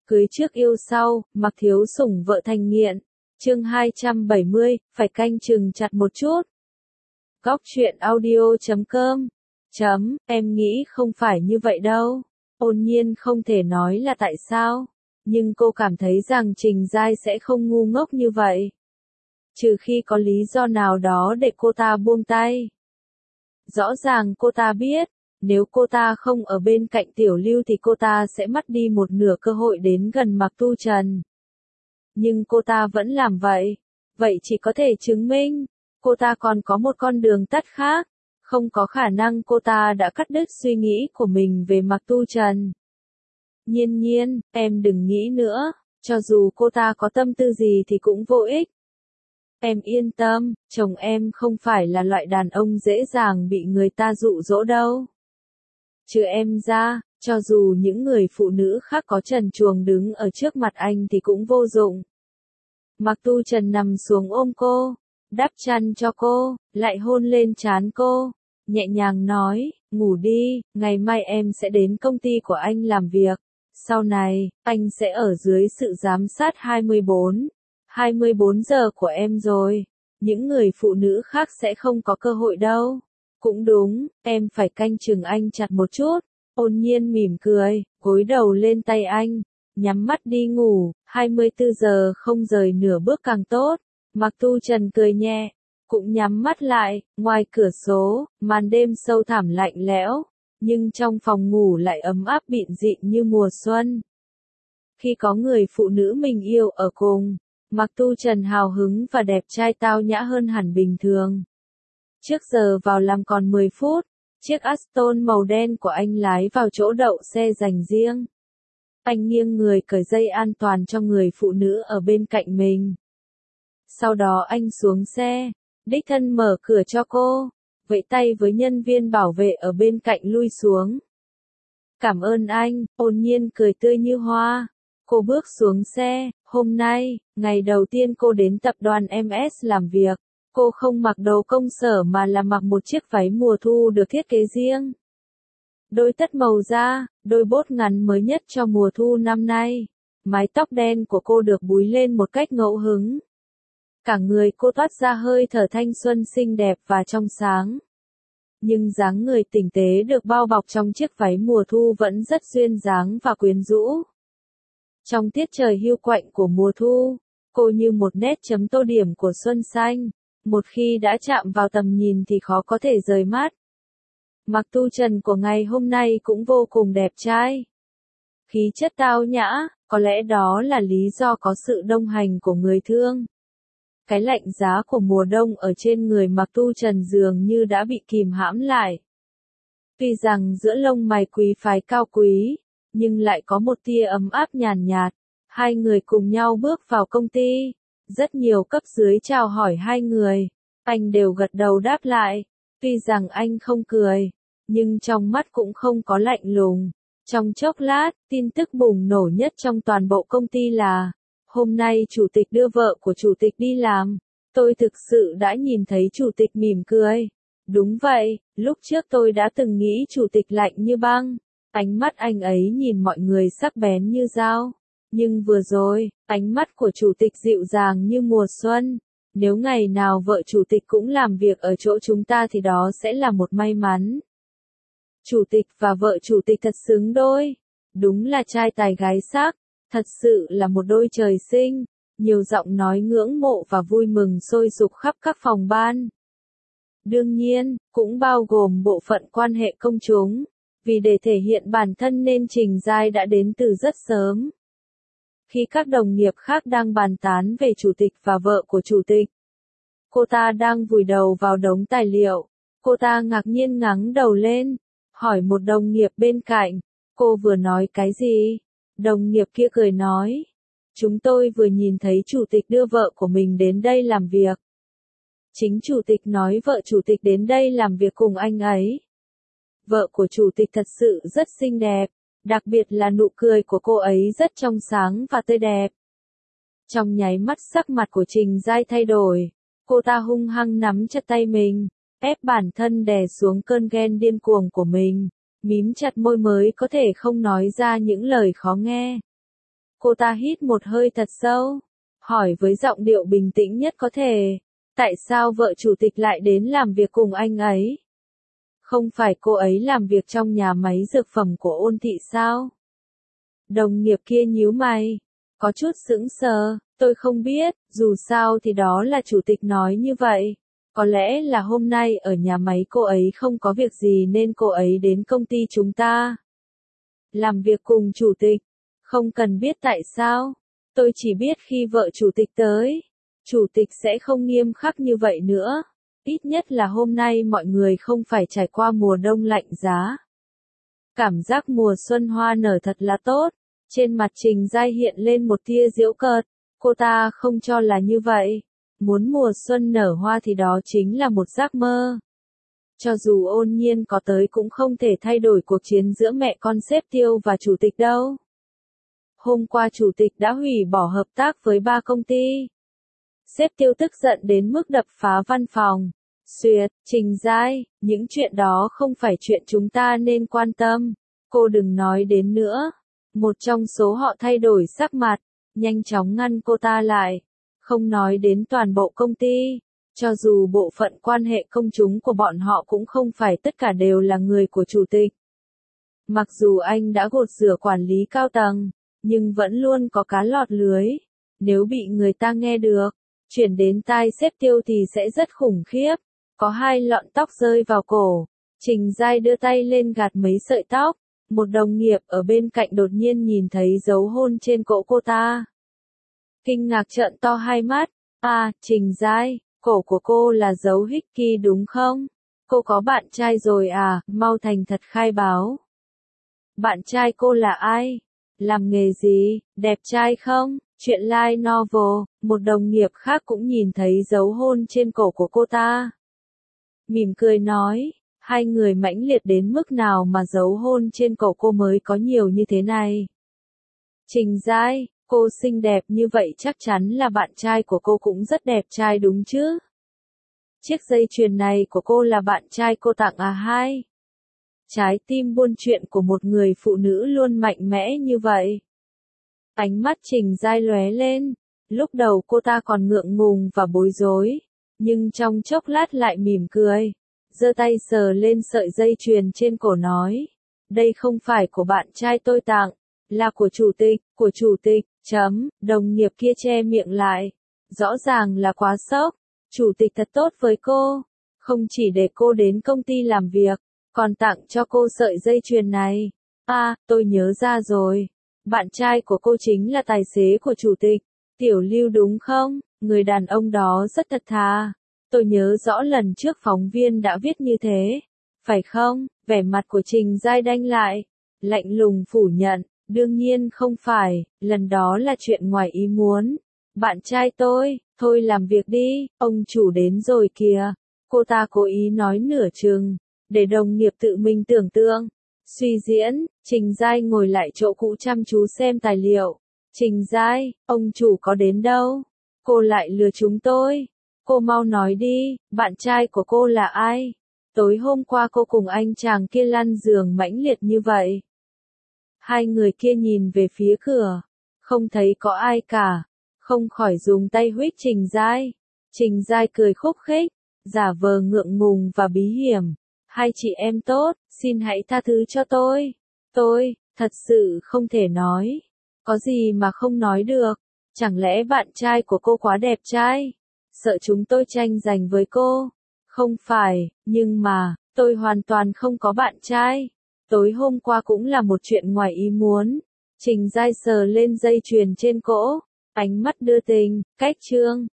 Cưới trước yêu sau, Mặc Thiếu Sủng vợ thành nghiện. Chương 270, phải canh chừng chặt một chút. Góc truyện audio.com. Em nghĩ không phải như vậy đâu. Ôn Nhiên không thể nói là tại sao, nhưng cô cảm thấy rằng Trình Giai sẽ không ngu ngốc như vậy. Trừ khi có lý do nào đó để cô ta buông tay. Rõ ràng cô ta biết, nếu cô ta không ở bên cạnh Tiểu Lưu thì cô ta sẽ mất đi một nửa cơ hội đến gần Mạc Tu Trần. Nhưng cô ta vẫn làm vậy. Vậy chỉ có thể chứng minh, cô ta còn có một con đường tắt khác. Không có khả năng cô ta đã cắt đứt suy nghĩ của mình về Mạc Tu Trần. Nhiên Nhiên, em đừng nghĩ nữa, cho dù cô ta có tâm tư gì thì cũng vô ích. Em yên tâm, chồng em không phải là loại đàn ông dễ dàng bị người ta dụ dỗ đâu. Trừ em ra, cho dù những người phụ nữ khác có trần truồng đứng ở trước mặt anh thì cũng vô dụng. Mạc Tu Trần nằm xuống ôm cô, đắp chăn cho cô, lại hôn lên trán cô, nhẹ nhàng nói, ngủ đi, ngày mai em sẽ đến công ty của anh làm việc. Sau này, anh sẽ ở dưới sự giám sát 24 giờ của em rồi. Những người phụ nữ khác sẽ không có cơ hội đâu. Cũng đúng, em phải canh chừng anh chặt một chút. Ôn Nhiên mỉm cười, gối đầu lên tay anh, nhắm mắt đi ngủ, 24 giờ không rời nửa bước càng tốt. Mạc Tu Trần cười nhẹ, cũng nhắm mắt lại, ngoài cửa sổ, màn đêm sâu thẳm lạnh lẽo, nhưng trong phòng ngủ lại ấm áp bịn dịn như mùa xuân. Khi có người phụ nữ mình yêu ở cùng, Mạc Tu Trần hào hứng và đẹp trai tao nhã hơn hẳn bình thường. Trước giờ vào làm còn 10 phút, chiếc Aston màu đen của anh lái vào chỗ đậu xe dành riêng. Anh nghiêng người cởi dây an toàn cho người phụ nữ ở bên cạnh mình. Sau đó anh xuống xe, đích thân mở cửa cho cô, vẫy tay với nhân viên bảo vệ ở bên cạnh lui xuống. Cảm ơn anh, Ôn Nhiên cười tươi như hoa. Cô bước xuống xe, hôm nay, ngày đầu tiên cô đến tập đoàn MS làm việc, cô không mặc đồ công sở mà là mặc một chiếc váy mùa thu được thiết kế riêng. Đôi tất màu da, đôi bốt ngắn mới nhất cho mùa thu năm nay. Mái tóc đen của cô được búi lên một cách ngẫu hứng. Cả người cô toát ra hơi thở thanh xuân xinh đẹp và trong sáng. Nhưng dáng người tinh tế được bao bọc trong chiếc váy mùa thu vẫn rất duyên dáng và quyến rũ. Trong tiết trời hiu quạnh của mùa thu, cô như một nét chấm tô điểm của xuân xanh. Một khi đã chạm vào tầm nhìn thì khó có thể rời mắt. Mạc Tu Trần của ngày hôm nay cũng vô cùng đẹp trai. Khí chất tao nhã, có lẽ đó là lý do có sự đồng hành của người thương. Cái lạnh giá của mùa đông ở trên người Mạc Tu Trần dường như đã bị kìm hãm lại. Tuy rằng giữa lông mày quý phái cao quý, nhưng lại có một tia ấm áp nhàn nhạt. Hai người cùng nhau bước vào công ty. Rất nhiều cấp dưới chào hỏi hai người. Anh đều gật đầu đáp lại. Tuy rằng anh không cười, nhưng trong mắt cũng không có lạnh lùng. Trong chốc lát, tin tức bùng nổ nhất trong toàn bộ công ty là hôm nay chủ tịch đưa vợ của chủ tịch đi làm. Tôi thực sự đã nhìn thấy chủ tịch mỉm cười. Đúng vậy, lúc trước tôi đã từng nghĩ chủ tịch lạnh như băng. Ánh mắt anh ấy nhìn mọi người sắc bén như dao. Nhưng vừa rồi, ánh mắt của chủ tịch dịu dàng như mùa xuân. Nếu ngày nào vợ chủ tịch cũng làm việc ở chỗ chúng ta thì đó sẽ là một may mắn. Chủ tịch và vợ chủ tịch thật xứng đôi. Đúng là trai tài gái sắc. Thật sự là một đôi trời sinh. Nhiều giọng nói ngưỡng mộ và vui mừng sôi sục khắp các phòng ban. Đương nhiên, cũng bao gồm bộ phận quan hệ công chúng. Vì để thể hiện bản thân nên Trình Giai đã đến từ rất sớm. Khi các đồng nghiệp khác đang bàn tán về chủ tịch và vợ của chủ tịch, cô ta đang vùi đầu vào đống tài liệu. Cô ta ngạc nhiên ngẩng đầu lên, hỏi một đồng nghiệp bên cạnh, cô vừa nói cái gì? Đồng nghiệp kia cười nói, chúng tôi vừa nhìn thấy chủ tịch đưa vợ của mình đến đây làm việc. Chính chủ tịch nói vợ chủ tịch đến đây làm việc cùng anh ấy. Vợ của chủ tịch thật sự rất xinh đẹp, đặc biệt là nụ cười của cô ấy rất trong sáng và tươi đẹp. Trong nháy mắt sắc mặt của Trình Giai thay đổi, cô ta hung hăng nắm chặt tay mình, ép bản thân đè xuống cơn ghen điên cuồng của mình, mím chặt môi mới có thể không nói ra những lời khó nghe. Cô ta hít một hơi thật sâu, hỏi với giọng điệu bình tĩnh nhất có thể. Tại sao vợ chủ tịch lại đến làm việc cùng anh ấy? Không phải cô ấy làm việc trong nhà máy dược phẩm của Ôn Thị sao? Đồng nghiệp kia nhíu mày, có chút sững sờ, tôi không biết, dù sao thì đó là chủ tịch nói như vậy. Có lẽ là hôm nay ở nhà máy cô ấy không có việc gì nên cô ấy đến công ty chúng ta. Làm việc cùng chủ tịch, không cần biết tại sao. Tôi chỉ biết khi vợ chủ tịch tới, chủ tịch sẽ không nghiêm khắc như vậy nữa. Ít nhất là hôm nay mọi người không phải trải qua mùa đông lạnh giá. Cảm giác mùa xuân hoa nở thật là tốt. Trên mặt Trình Giai hiện lên một tia giễu cợt. Cô ta không cho là như vậy. Muốn mùa xuân nở hoa thì đó chính là một giấc mơ. Cho dù Ôn Nhiên có tới cũng không thể thay đổi cuộc chiến giữa mẹ con sếp Tiêu và chủ tịch đâu. Hôm qua chủ tịch đã hủy bỏ hợp tác với 3 công ty. Sếp Tiêu tức giận đến mức đập phá văn phòng. Xuyệt, Trình Giai, những chuyện đó không phải chuyện chúng ta nên quan tâm. Cô đừng nói đến nữa. Một trong số họ thay đổi sắc mặt, nhanh chóng ngăn cô ta lại. Không nói đến toàn bộ công ty. Cho dù bộ phận quan hệ công chúng của bọn họ cũng không phải tất cả đều là người của chủ tịch. Mặc dù anh đã gột rửa quản lý cao tầng, nhưng vẫn luôn có cá lọt lưới. Nếu bị người ta nghe được, chuyển đến tai sếp Tiêu thì sẽ rất khủng khiếp. Có 2 lọn tóc rơi vào cổ. Trình Giai đưa tay lên gạt mấy sợi tóc. Một đồng nghiệp ở bên cạnh đột nhiên nhìn thấy dấu hôn trên cổ cô ta. Kinh ngạc trợn to hai mắt. À, Trình Giai, cổ của cô là dấu Hickey đúng không? Cô có bạn trai rồi à, mau thành thật khai báo. Bạn trai cô là ai? Làm nghề gì, đẹp trai không? Chuyện light novel, một đồng nghiệp khác cũng nhìn thấy dấu hôn trên cổ của cô ta. Mỉm cười nói, hai người mãnh liệt đến mức nào mà dấu hôn trên cổ cô mới có nhiều như thế này. Trình Giai, cô xinh đẹp như vậy chắc chắn là bạn trai của cô cũng rất đẹp trai đúng chứ? Chiếc dây chuyền này của cô là bạn trai cô tặng à hai? Trái tim buôn chuyện của một người phụ nữ luôn mạnh mẽ như vậy. Ánh mắt Trình Giai lóe lên, lúc đầu cô ta còn ngượng ngùng và bối rối, nhưng trong chốc lát lại mỉm cười, giơ tay sờ lên sợi dây chuyền trên cổ nói, đây không phải của bạn trai tôi tặng, là của chủ tịch, đồng nghiệp kia che miệng lại, rõ ràng là quá sốc, chủ tịch thật tốt với cô, không chỉ để cô đến công ty làm việc, còn tặng cho cô sợi dây chuyền này. À, tôi nhớ ra rồi. Bạn trai của cô chính là tài xế của chủ tịch, Tiểu Lưu đúng không? Người đàn ông đó rất thật thà. Tôi nhớ rõ lần trước phóng viên đã viết như thế. Phải không? Vẻ mặt của Trình Giai đanh lại. Lạnh lùng phủ nhận. Đương nhiên không phải, lần đó là chuyện ngoài ý muốn. Bạn trai tôi, thôi làm việc đi, ông chủ đến rồi kìa. Cô ta cố ý nói nửa chừng, để đồng nghiệp tự mình tưởng tượng. Suy diễn, Trình Giai ngồi lại chỗ cũ chăm chú xem tài liệu. Trình Giai, ông chủ có đến đâu? Cô lại lừa chúng tôi. Cô mau nói đi, bạn trai của cô là ai? Tối hôm qua cô cùng anh chàng kia lăn giường mãnh liệt như vậy. Hai người kia nhìn về phía cửa, không thấy có ai cả, không khỏi dùng tay huých Trình Giai. Trình Giai cười khúc khích, giả vờ ngượng ngùng và bí hiểm. Hai chị em tốt, xin hãy tha thứ cho tôi. Tôi, thật sự không thể nói. Có gì mà không nói được. Chẳng lẽ bạn trai của cô quá đẹp trai? Sợ chúng tôi tranh giành với cô? Không phải, nhưng mà, tôi hoàn toàn không có bạn trai. Tối hôm qua cũng là một chuyện ngoài ý muốn. Trình Giai sờ lên dây chuyền trên cổ, ánh mắt đưa tình, cách trương.